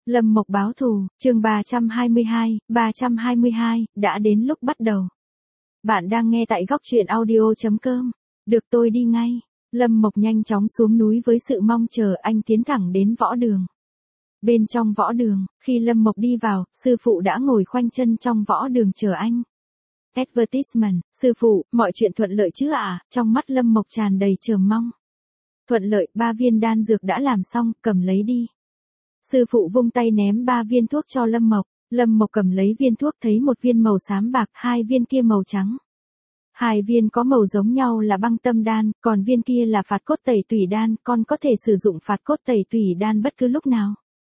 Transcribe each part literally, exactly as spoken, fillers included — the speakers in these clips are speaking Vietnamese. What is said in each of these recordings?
Lâm Mộc báo thù, chương ba trăm hai mươi hai, ba trăm hai mươi hai, đã đến lúc bắt đầu. Bạn đang nghe tại góc truyện audio chấm com. Được, tôi đi ngay. Lâm Mộc nhanh chóng xuống núi với sự mong chờ, anh tiến thẳng đến võ đường. Bên trong võ đường, khi Lâm Mộc đi vào, sư phụ đã ngồi khoanh chân trong võ đường chờ anh. Advertisement, sư phụ, mọi chuyện thuận lợi chứ ạ? À? Trong mắt Lâm Mộc tràn đầy chờ mong. Thuận lợi, ba viên đan dược đã làm xong, cầm lấy đi. Sư phụ vung tay ném ba viên thuốc cho Lâm Mộc. Lâm Mộc cầm lấy viên thuốc, thấy một viên màu xám bạc, hai viên kia màu trắng. Hai viên có màu giống nhau là băng tâm đan, còn viên kia là phạt cốt tẩy tủy đan, con có thể sử dụng phạt cốt tẩy tủy đan bất cứ lúc nào.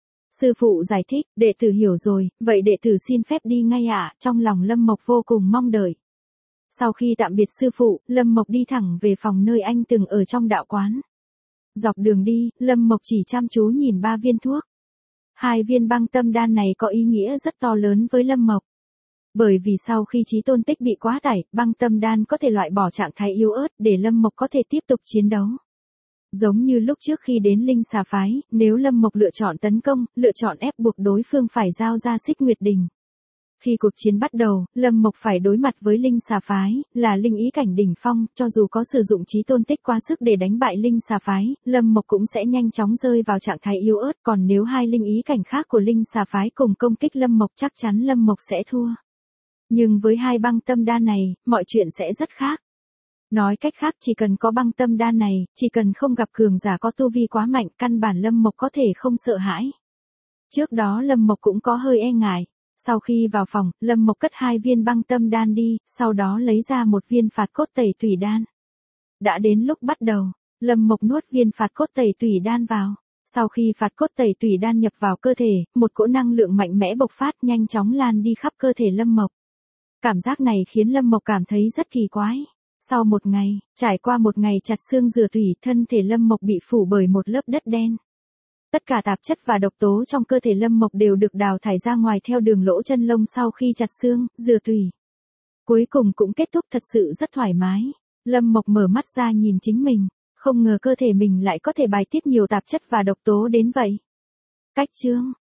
Sư phụ giải thích, đệ tử hiểu rồi, vậy đệ tử xin phép đi ngay ạ. À? Trong lòng Lâm Mộc vô cùng mong đợi. Sau khi tạm biệt sư phụ, Lâm Mộc đi thẳng về phòng nơi anh từng ở trong đạo quán. Dọc đường đi, Lâm Mộc chỉ chăm chú nhìn ba viên thuốc. Hai viên băng tâm đan này có ý nghĩa rất to lớn với Lâm Mộc. Bởi vì sau khi chí tôn tích bị quá tải, băng tâm đan có thể loại bỏ trạng thái yếu ớt để Lâm Mộc có thể tiếp tục chiến đấu. Giống như lúc trước khi đến Linh Xà Phái, nếu Lâm Mộc lựa chọn tấn công, lựa chọn ép buộc đối phương phải giao ra Xích Nguyệt Đình. Khi cuộc chiến bắt đầu, Lâm Mộc phải đối mặt với Linh Xà Phái, là linh ý cảnh đỉnh phong, cho dù có sử dụng chí tôn tích quá sức để đánh bại Linh Xà Phái, Lâm Mộc cũng sẽ nhanh chóng rơi vào trạng thái yếu ớt, còn nếu hai linh ý cảnh khác của Linh Xà Phái cùng công kích Lâm Mộc chắc chắn Lâm Mộc sẽ thua. Nhưng với hai băng tâm đan này, mọi chuyện sẽ rất khác. Nói cách khác, chỉ cần có băng tâm đan này, chỉ cần không gặp cường giả có tu vi quá mạnh, căn bản Lâm Mộc có thể không sợ hãi. Trước đó Lâm Mộc cũng có hơi e ngại. Sau khi vào phòng, Lâm Mộc cất hai viên băng tâm đan đi, sau đó lấy ra một viên phạt cốt tẩy tủy đan. Đã đến lúc bắt đầu, Lâm Mộc nuốt viên phạt cốt tẩy tủy đan vào. Sau khi phạt cốt tẩy tủy đan nhập vào cơ thể, một cỗ năng lượng mạnh mẽ bộc phát nhanh chóng lan đi khắp cơ thể Lâm Mộc. Cảm giác này khiến Lâm Mộc cảm thấy rất kỳ quái. Sau một ngày, trải qua một ngày chặt xương rửa tủy, thân thể Lâm Mộc bị phủ bởi một lớp đất đen. Tất cả tạp chất và độc tố trong cơ thể Lâm Mộc đều được đào thải ra ngoài theo đường lỗ chân lông sau khi chặt xương, rửa tủy. Cuối cùng cũng kết thúc thật sự rất thoải mái. Lâm Mộc mở mắt ra nhìn chính mình, không ngờ cơ thể mình lại có thể bài tiết nhiều tạp chất và độc tố đến vậy. Cách chương,